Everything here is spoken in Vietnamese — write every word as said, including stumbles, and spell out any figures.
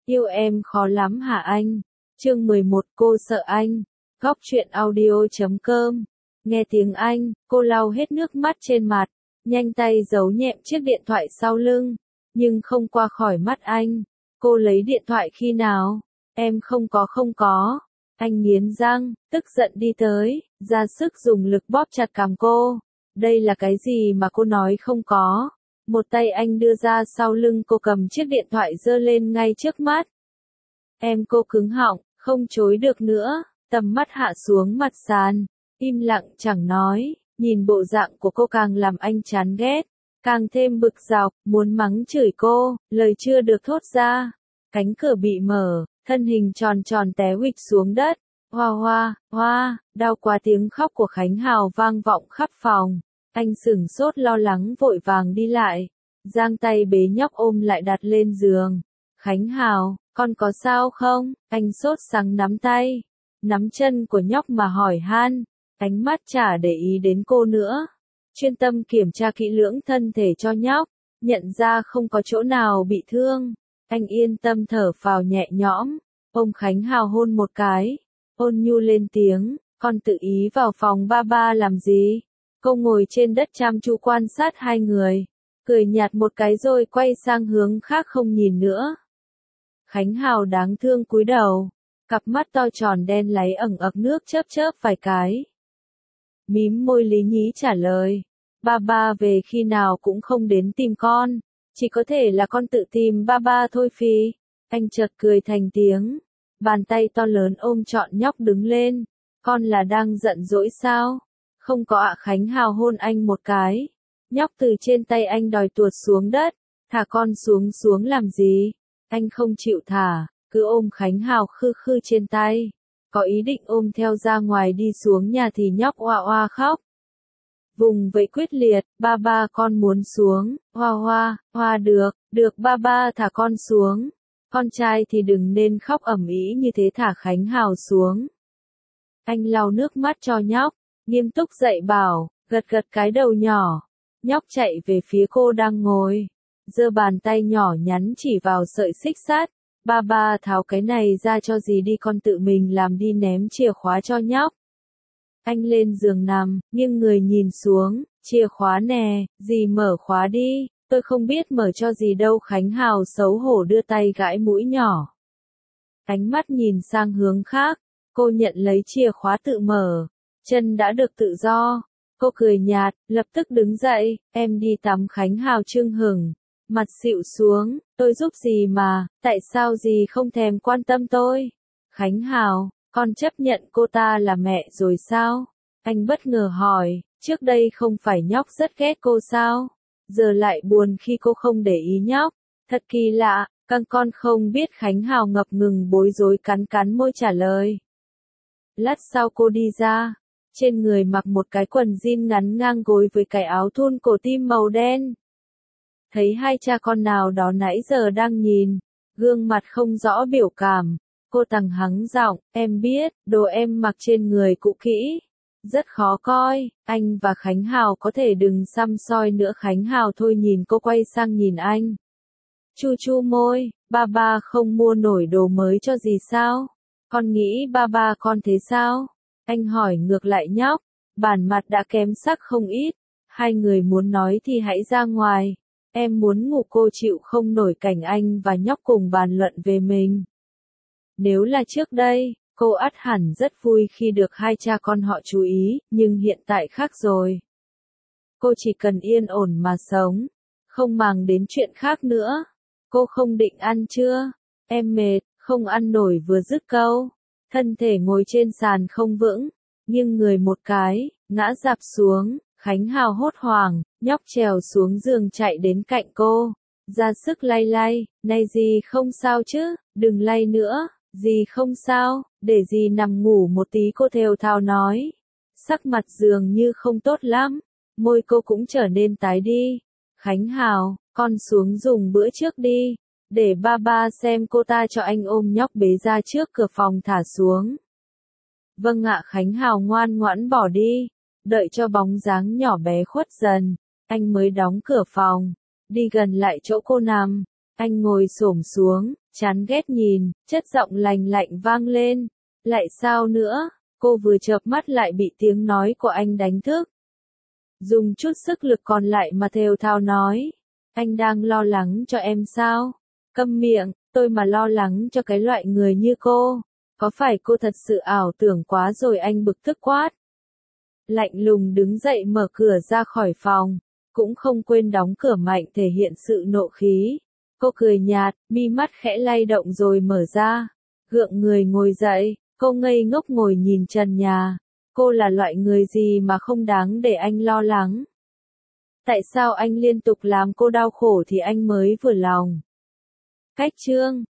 Yêu em khó lắm hả anh? Chương mười một cô sợ anh. Góc truyện audio chấm com. Nghe tiếng Anh, cô lau hết nước mắt trên mặt, nhanh tay giấu nhẹm chiếc điện thoại sau lưng, nhưng không qua khỏi mắt anh. Cô lấy điện thoại khi nào? Em không có không có. Anh nghiến răng, tức giận đi tới, ra sức dùng lực bóp chặt cằm cô. Đây là cái gì mà cô nói không có? Một tay anh đưa ra sau lưng cô cầm chiếc điện thoại giơ lên ngay trước mắt. Em cô cứng họng, không chối được nữa, tầm mắt hạ xuống mặt sàn, im lặng chẳng nói, nhìn bộ dạng của cô càng làm anh chán ghét, càng thêm bực dọc, muốn mắng chửi cô, lời chưa được thốt ra. Cánh cửa bị mở, thân hình tròn tròn té huỵch xuống đất, hoa hoa, hoa, đau quá, tiếng khóc của Khánh Hào vang vọng khắp phòng. Anh sửng sốt lo lắng vội vàng đi lại, giang tay bế nhóc ôm lại đặt lên giường. Khánh Hào, con có sao không? Anh sốt sắng nắm tay, nắm chân của nhóc mà hỏi han, ánh mắt chả để ý đến cô nữa. Chuyên tâm kiểm tra kỹ lưỡng thân thể cho nhóc, nhận ra không có chỗ nào bị thương. Anh yên tâm thở phào nhẹ nhõm, ôm Khánh Hào hôn một cái, ôn nhu lên tiếng, con tự ý vào phòng ba ba làm gì? Cô ngồi trên đất chăm chú quan sát hai người, cười nhạt một cái rồi quay sang hướng khác không nhìn nữa. Khánh Hào đáng thương cúi đầu, cặp mắt to tròn đen láy ẩn ực nước chớp chớp vài cái. Mím môi lý nhí trả lời, ba ba về khi nào cũng không đến tìm con, chỉ có thể là con tự tìm ba ba thôi Phi. Anh chợt cười thành tiếng, bàn tay to lớn ôm trọn nhóc đứng lên, con là đang giận dỗi sao? Không có ạ. Khánh Hào hôn anh một cái, nhóc từ trên tay anh đòi tuột xuống đất, thả con xuống xuống làm gì? Anh không chịu thả, cứ ôm Khánh Hào khư khư trên tay, có ý định ôm theo ra ngoài đi xuống nhà thì nhóc oa oa khóc. Vùng vẫy quyết liệt, ba ba con muốn xuống, hoa hoa, hoa được, được ba ba thả con xuống. Con trai thì đừng nên khóc ầm ĩ như thế, thả Khánh Hào xuống. Anh lau nước mắt cho nhóc, nghiêm túc dạy bảo, gật gật cái đầu nhỏ. Nhóc chạy về phía cô đang ngồi, giơ bàn tay nhỏ nhắn chỉ vào sợi xích sắt, ba ba tháo cái này ra cho dì đi, con tự mình làm đi, ném chìa khóa cho nhóc. Anh lên giường nằm, nghiêng người nhìn xuống, chìa khóa nè, dì mở khóa đi, tôi không biết mở cho dì đâu. Khánh Hào xấu hổ đưa tay gãi mũi nhỏ. Ánh mắt nhìn sang hướng khác, cô nhận lấy chìa khóa tự mở, chân đã được tự do. Cô cười nhạt, lập tức đứng dậy, em đi tắm. Khánh Hào chưng hửng, mặt xịu xuống, tôi giúp dì mà, tại sao dì không thèm quan tâm tôi? Khánh Hào, con chấp nhận cô ta là mẹ rồi sao? Anh bất ngờ hỏi, trước đây không phải nhóc rất ghét cô sao? Giờ lại buồn khi cô không để ý nhóc, thật kỳ lạ, căng con không biết. Khánh Hào ngập ngừng bối rối cắn cắn môi trả lời. Lát sau cô đi ra, trên người mặc một cái quần jean ngắn ngang gối với cái áo thun cổ tim màu đen. Thấy hai cha con nào đó nãy giờ đang nhìn, gương mặt không rõ biểu cảm, cô tằng hắng giọng, em biết, đồ em mặc trên người cũ kỹ, rất khó coi, anh và Khánh Hào có thể đừng xăm soi nữa. Khánh Hào thôi nhìn cô, quay sang nhìn anh. Chu chu môi, ba ba không mua nổi đồ mới cho gì sao? Con nghĩ ba ba con thế sao? Anh hỏi ngược lại nhóc, bản mặt đã kém sắc không ít, hai người muốn nói thì hãy ra ngoài. Em muốn ngủ. Cô chịu không nổi cảnh anh và nhóc cùng bàn luận về mình. Nếu là trước đây, cô ắt hẳn rất vui khi được hai cha con họ chú ý, nhưng hiện tại khác rồi. Cô chỉ cần yên ổn mà sống, không màng đến chuyện khác nữa. Cô không định ăn chưa? Em mệt, không ăn nổi. Vừa dứt câu, thân thể ngồi trên sàn không vững, nghiêng người một cái, ngã rạp xuống. Khánh Hào hốt hoảng, nhóc trèo xuống giường chạy đến cạnh cô, ra sức lay lay, này dì không sao chứ, đừng lay nữa, dì không sao, để dì nằm ngủ một tí. Cô thều thào nói, sắc mặt dường như không tốt lắm, môi cô cũng trở nên tái đi. Khánh Hào, con xuống dùng bữa trước đi, để ba ba xem. Cô ta cho anh ôm nhóc bế ra trước cửa phòng thả xuống. Vâng ạ. Khánh Hào ngoan ngoãn bỏ đi. Đợi cho bóng dáng nhỏ bé khuất dần, anh mới đóng cửa phòng, đi gần lại chỗ cô nằm. Anh ngồi xổm xuống, chán ghét nhìn, chất giọng lành lạnh vang lên. Lại sao nữa? Cô vừa chợp mắt lại bị tiếng nói của anh đánh thức. Dùng chút sức lực còn lại mà thều thào nói. Anh đang lo lắng cho em sao? Câm miệng, tôi mà lo lắng cho cái loại người như cô. Có phải cô thật sự ảo tưởng quá rồi, anh bực tức quát. Lạnh lùng đứng dậy mở cửa ra khỏi phòng, cũng không quên đóng cửa mạnh thể hiện sự nộ khí. Cô cười nhạt, mi mắt khẽ lay động rồi mở ra. Gượng người ngồi dậy, cô ngây ngốc ngồi nhìn trần nhà. Cô là loại người gì mà không đáng để anh lo lắng? Tại sao anh liên tục làm cô đau khổ thì anh mới vừa lòng? Cách chương